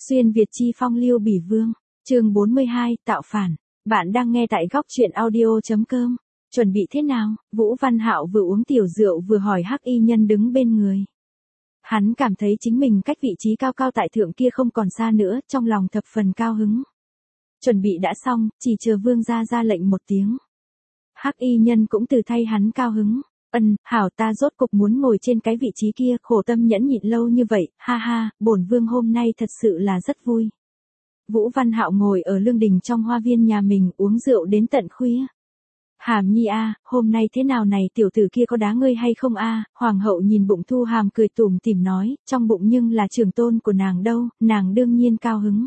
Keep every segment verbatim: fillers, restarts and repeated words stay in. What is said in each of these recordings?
Xuyên Việt chi phong lưu bỉ vương, chương bốn mươi hai, tạo phản. Bạn đang nghe tại góc truyện audio.com. Chuẩn bị thế nào? Vũ Văn Hạo vừa uống tiểu rượu vừa hỏi Hắc Y Nhân đứng bên người. Hắn cảm thấy chính mình cách vị trí cao cao tại thượng kia không còn xa nữa, trong lòng thập phần cao hứng. Chuẩn bị đã xong, chỉ chờ vương gia ra lệnh một tiếng. Hắc Y Nhân cũng từ thay hắn cao hứng. Ân, hảo, ta rốt cục muốn ngồi trên cái vị trí kia, khổ tâm nhẫn nhịn lâu như vậy, ha ha, bổn vương hôm nay thật sự là rất vui. Vũ Văn Hạo ngồi ở lương đình trong hoa viên nhà mình uống rượu đến tận khuya. Hàm Nhi a, hôm nay thế nào này, tiểu tử kia có đá ngươi hay không a? Hoàng hậu nhìn bụng Thu Hàm cười tủm tỉm nói, trong bụng nhưng là trưởng tôn của nàng đâu, nàng đương nhiên cao hứng.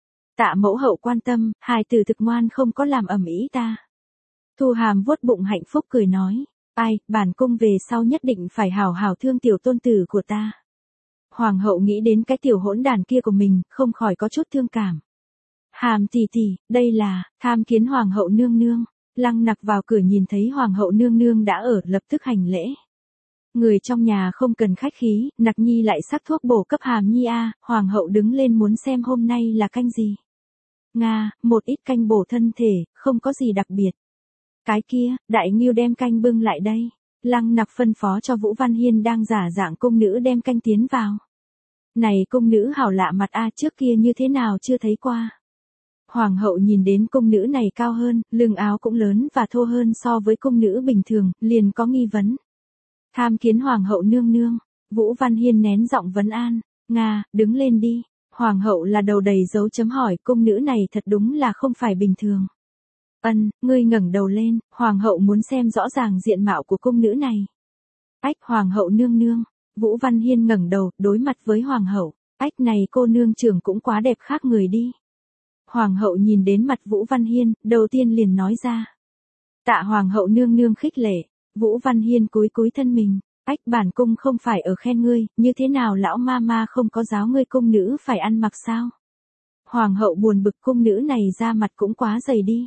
Tạ mẫu hậu quan tâm, hài tử thực ngoan không có làm ầm ĩ ta. Thu Hàm vuốt bụng hạnh phúc cười nói. Ai, bản cung về sau nhất định phải hảo hảo thương tiểu tôn tử của ta. Hoàng hậu nghĩ đến cái tiểu hỗn đàn kia của mình, không khỏi có chút thương cảm. Hàm tỷ tỷ, đây là, tham kiến hoàng hậu nương nương. Lăng Nặc vào cửa nhìn thấy hoàng hậu nương nương đã ở, lập tức hành lễ. Người trong nhà không cần khách khí, Nặc Nhi lại sắc thuốc bổ cấp Hàm Nhi a, hoàng hậu đứng lên muốn xem hôm nay là canh gì. Nga, một ít canh bổ thân thể, không có gì đặc biệt. Cái kia, đại ngưu đem canh bưng lại đây. Lăng Nặc phân phó cho Vũ Văn Hiên đang giả dạng cung nữ đem canh tiến vào. Này cung nữ hảo lạ mặt a, trước kia như thế nào chưa thấy qua. Hoàng hậu nhìn đến cung nữ này cao hơn, lưng áo cũng lớn và thô hơn so với cung nữ bình thường, liền có nghi vấn. Tham kiến hoàng hậu nương nương, Vũ Văn Hiên nén giọng vấn an. Nga, đứng lên đi. Hoàng hậu là đầu đầy dấu chấm hỏi, cung nữ này thật đúng là không phải bình thường. Ân, ngươi ngẩng đầu lên, hoàng hậu muốn xem rõ ràng diện mạo của cung nữ này. Ách, hoàng hậu nương nương. Vũ Văn Hiên ngẩng đầu, đối mặt với hoàng hậu. Ách này cô nương trưởng cũng quá đẹp khác người đi. Hoàng hậu nhìn đến mặt Vũ Văn Hiên, đầu tiên liền nói ra. Tạ hoàng hậu nương nương khích lệ. Vũ Văn Hiên cúi cúi thân mình. Ách, bản cung không phải ở khen ngươi, như thế nào lão ma ma không có giáo ngươi cung nữ phải ăn mặc sao? Hoàng hậu buồn bực, cung nữ này ra mặt cũng quá dày đi.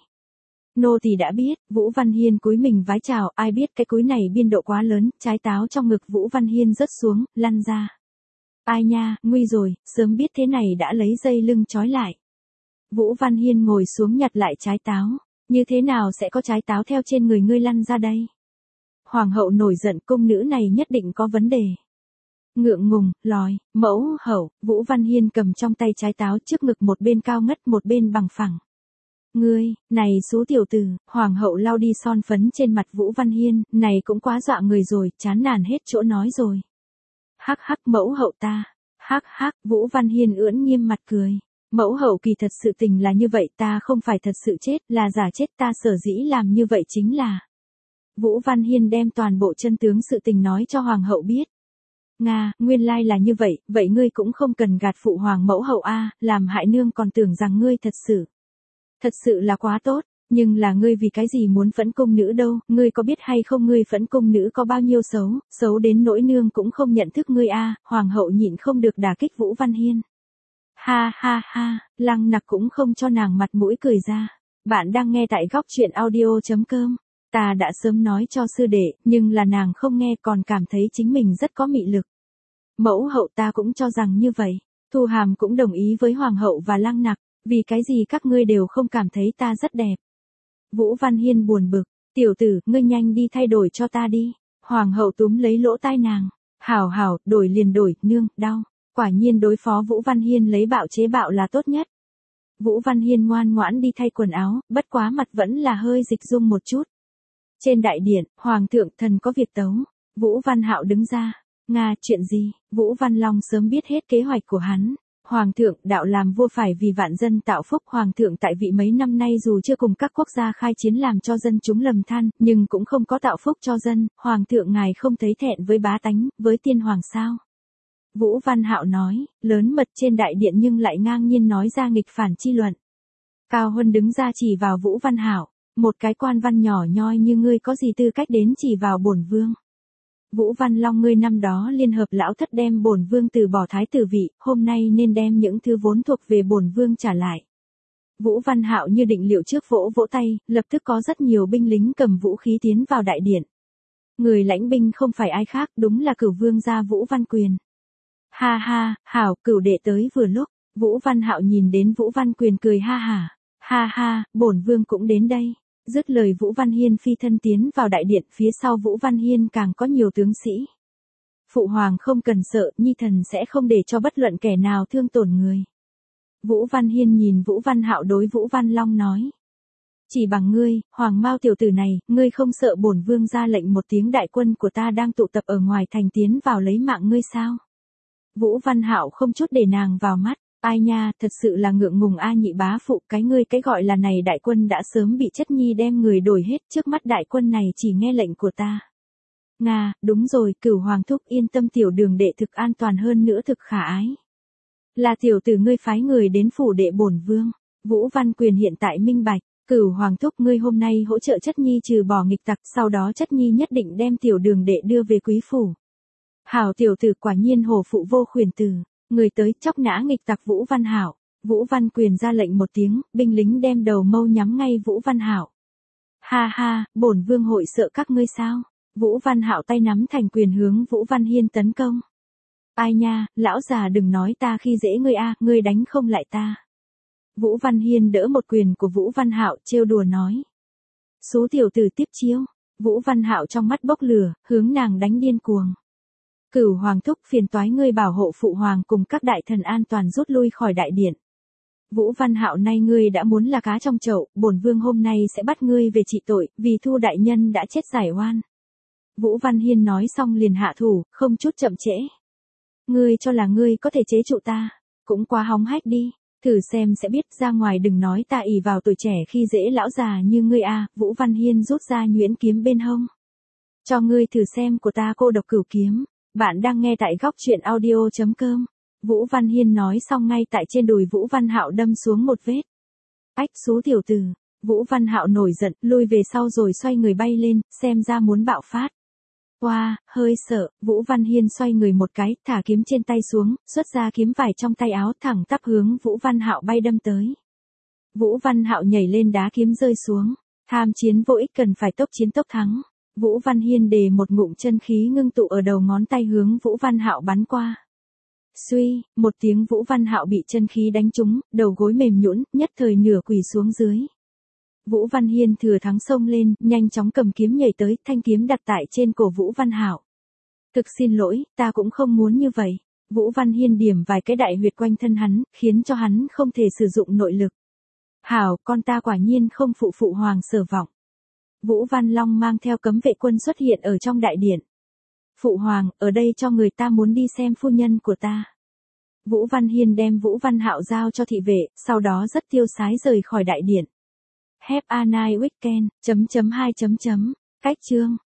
Nô tỳ đã biết. Vũ Văn Hiên cúi mình vái chào, ai biết cái cúi này biên độ quá lớn, trái táo trong ngực Vũ Văn Hiên rớt xuống, lăn ra. Ai nha, nguy rồi, sớm biết thế này đã lấy dây lưng trói lại. Vũ Văn Hiên ngồi xuống nhặt lại trái táo, như thế nào sẽ có trái táo theo trên người ngươi lăn ra đây? Hoàng hậu nổi giận, cung nữ này nhất định có vấn đề. Ngượng ngùng, lòi, mẫu, hậu, Vũ Văn Hiên cầm trong tay trái táo trước ngực một bên cao ngất một bên bằng phẳng. Ngươi, này xú tiểu tử, hoàng hậu lau đi son phấn trên mặt Vũ Văn Hiên, này cũng quá dọa người rồi, chán nản hết chỗ nói rồi. Hắc hắc mẫu hậu ta, hắc hắc, Vũ Văn Hiên ưỡn nghiêm mặt cười. Mẫu hậu kỳ thật sự tình là như vậy, ta không phải thật sự chết, là giả chết, ta sở dĩ làm như vậy chính là. Vũ Văn Hiên đem toàn bộ chân tướng sự tình nói cho hoàng hậu biết. Nga, nguyên lai là như vậy, vậy ngươi cũng không cần gạt phụ hoàng mẫu hậu a, làm hại nương còn tưởng rằng ngươi thật sự. Thật sự là quá tốt, nhưng là ngươi vì cái gì muốn phẫn cung nữ đâu, ngươi có biết hay không ngươi phẫn cung nữ có bao nhiêu xấu, xấu đến nỗi nương cũng không nhận thức ngươi a, hoàng hậu nhịn không được đả kích Vũ Văn Hiên. Ha ha ha, Lăng Nặc cũng không cho nàng mặt mũi cười ra. Bạn đang nghe tại góc truyện audio.com. Ta đã sớm nói cho sư đệ, nhưng là nàng không nghe còn cảm thấy chính mình rất có mị lực. Mẫu hậu ta cũng cho rằng như vậy. Thu Hàm cũng đồng ý với hoàng hậu và Lăng Nặc. Vì cái gì các ngươi đều không cảm thấy ta rất đẹp. Vũ Văn Hiên buồn bực. Tiểu tử, ngươi nhanh đi thay đổi cho ta đi. Hoàng hậu túm lấy lỗ tai nàng. Hảo hảo, đổi liền đổi, nương, đau. Quả nhiên đối phó Vũ Văn Hiên lấy bạo chế bạo là tốt nhất. Vũ Văn Hiên ngoan ngoãn đi thay quần áo, bất quá mặt vẫn là hơi dịch dung một chút. Trên đại điện, Hoàng thượng thần có việc tấu. Vũ Văn Hạo đứng ra. Nga, chuyện gì? Vũ Văn Long sớm biết hết kế hoạch của hắn. Hoàng thượng, đạo làm vua phải vì vạn dân tạo phúc. Hoàng thượng tại vị mấy năm nay dù chưa cùng các quốc gia khai chiến làm cho dân chúng lầm than, nhưng cũng không có tạo phúc cho dân. Hoàng thượng ngài không thấy thẹn với bá tánh, với tiên hoàng sao? Vũ Văn Hạo nói, lớn mật trên đại điện nhưng lại ngang nhiên nói ra nghịch phản chi luận. Cao Huân đứng ra chỉ vào Vũ Văn Hạo, một cái quan văn nhỏ nhoi như ngươi có gì tư cách đến chỉ vào bổn vương. Vũ Văn Long, ngươi năm đó liên hợp lão thất đem bổn vương từ bỏ thái tử vị, hôm nay nên đem những thứ vốn thuộc về bổn vương trả lại. Vũ Văn Hạo như định liệu trước vỗ vỗ tay, lập tức có rất nhiều binh lính cầm vũ khí tiến vào đại điện. Người lãnh binh không phải ai khác, đúng là Cửu vương gia Vũ Văn Quyền. Ha ha, hảo, Cửu đệ tới vừa lúc. Vũ Văn Hạo nhìn đến Vũ Văn Quyền cười ha hả. Ha ha, bổn vương cũng đến đây. Dứt lời Vũ Văn Hiên phi thân tiến vào đại điện, phía sau Vũ Văn Hiên càng có nhiều tướng sĩ. Phụ hoàng không cần sợ, nhi thần sẽ không để cho bất luận kẻ nào thương tổn người. Vũ Văn Hiên nhìn Vũ Văn Hạo đối Vũ Văn Long nói. Chỉ bằng ngươi, Hoàng Mao tiểu tử này, ngươi không sợ bổn vương ra lệnh một tiếng đại quân của ta đang tụ tập ở ngoài thành tiến vào lấy mạng ngươi sao? Vũ Văn Hạo không chút để nàng vào mắt. Ai nha, thật sự là ngượng ngùng a nhị bá phụ, cái ngươi cái gọi là này đại quân đã sớm bị chất nhi đem người đổi hết, trước mắt đại quân này chỉ nghe lệnh của ta. Nga, đúng rồi, Cửu Hoàng thúc yên tâm, tiểu đường đệ thực an toàn, hơn nữa thực khả ái. Là tiểu tử ngươi phái người đến phủ đệ bổn vương. Vũ Văn Quyền hiện tại minh bạch, Cửu Hoàng thúc ngươi hôm nay hỗ trợ chất nhi trừ bỏ nghịch tặc, sau đó chất nhi nhất định đem tiểu đường đệ đưa về quý phủ. Hảo tiểu tử, quả nhiên hổ phụ vô khuyển tử. Người tới chóc nã nghịch tặc Vũ Văn Hạo. Vũ Văn Quyền ra lệnh một tiếng, binh lính đem đầu mâu nhắm ngay Vũ Văn Hạo. Ha ha, bổn vương hội sợ các ngươi sao? Vũ Văn Hạo tay nắm thành quyền hướng Vũ Văn Hiên tấn công. Ai nha, lão già đừng nói ta khi dễ ngươi a, ngươi đánh không lại ta. Vũ Văn Hiên đỡ một quyền của Vũ Văn Hạo, trêu đùa nói. Số tiểu tử tiếp chiêu. Vũ Văn Hạo trong mắt bốc lửa, hướng nàng đánh điên cuồng. Cửu Hoàng thúc, phiền toái ngươi bảo hộ phụ hoàng cùng các đại thần an toàn rút lui khỏi đại điện. Vũ Văn Hạo, nay ngươi đã muốn là cá trong chậu, bổn vương hôm nay sẽ bắt ngươi về trị tội, vì Thu đại nhân đã chết giải oan. Vũ Văn Hiên nói xong liền hạ thủ, không chút chậm trễ. Ngươi cho là ngươi có thể chế trụ ta, cũng quá hóng hách đi, thử xem sẽ biết, ra ngoài đừng nói ta ỷ vào tuổi trẻ khi dễ lão già như ngươi a. Vũ Văn Hiên rút ra nhuyễn kiếm bên hông. Cho ngươi thử xem của ta cô độc cửu kiếm. Bạn đang nghe tại góc truyện audio chấm com. Vũ Văn Hiên nói xong ngay tại trên đùi Vũ Văn Hạo đâm xuống một vết. Ách, xú tiểu tử. Vũ Văn Hạo nổi giận, lui về sau rồi xoay người bay lên, xem ra muốn bạo phát. Oa, wow, hơi sợ, Vũ Văn Hiên xoay người một cái, thả kiếm trên tay xuống, xuất ra kiếm vải trong tay áo, thẳng tắp hướng Vũ Văn Hạo bay đâm tới. Vũ Văn Hạo nhảy lên đá kiếm rơi xuống. Tham chiến vô ích, cần phải tốc chiến tốc thắng. Vũ Văn Hiên đề một ngụm chân khí ngưng tụ ở đầu ngón tay hướng Vũ Văn Hạo bắn qua. Suy, một tiếng, Vũ Văn Hạo bị chân khí đánh trúng, đầu gối mềm nhũn, nhất thời nửa quỳ xuống dưới. Vũ Văn Hiên thừa thắng xông lên, nhanh chóng cầm kiếm nhảy tới, thanh kiếm đặt tại trên cổ Vũ Văn Hạo. Thực xin lỗi, ta cũng không muốn như vậy. Vũ Văn Hiên điểm vài cái đại huyệt quanh thân hắn, khiến cho hắn không thể sử dụng nội lực. Hảo, con ta quả nhiên không phụ phụ hoàng sở vọng. Vũ Văn Long mang theo cấm vệ quân xuất hiện ở trong đại điện. Phụ hoàng, ở đây cho người ta muốn đi xem phu nhân của ta. Vũ Văn Hiên đem Vũ Văn Hạo giao cho thị vệ, sau đó rất tiêu sái rời khỏi đại điện. Have a nice weekend, chấm chấm hai chấm chấm, cách chương.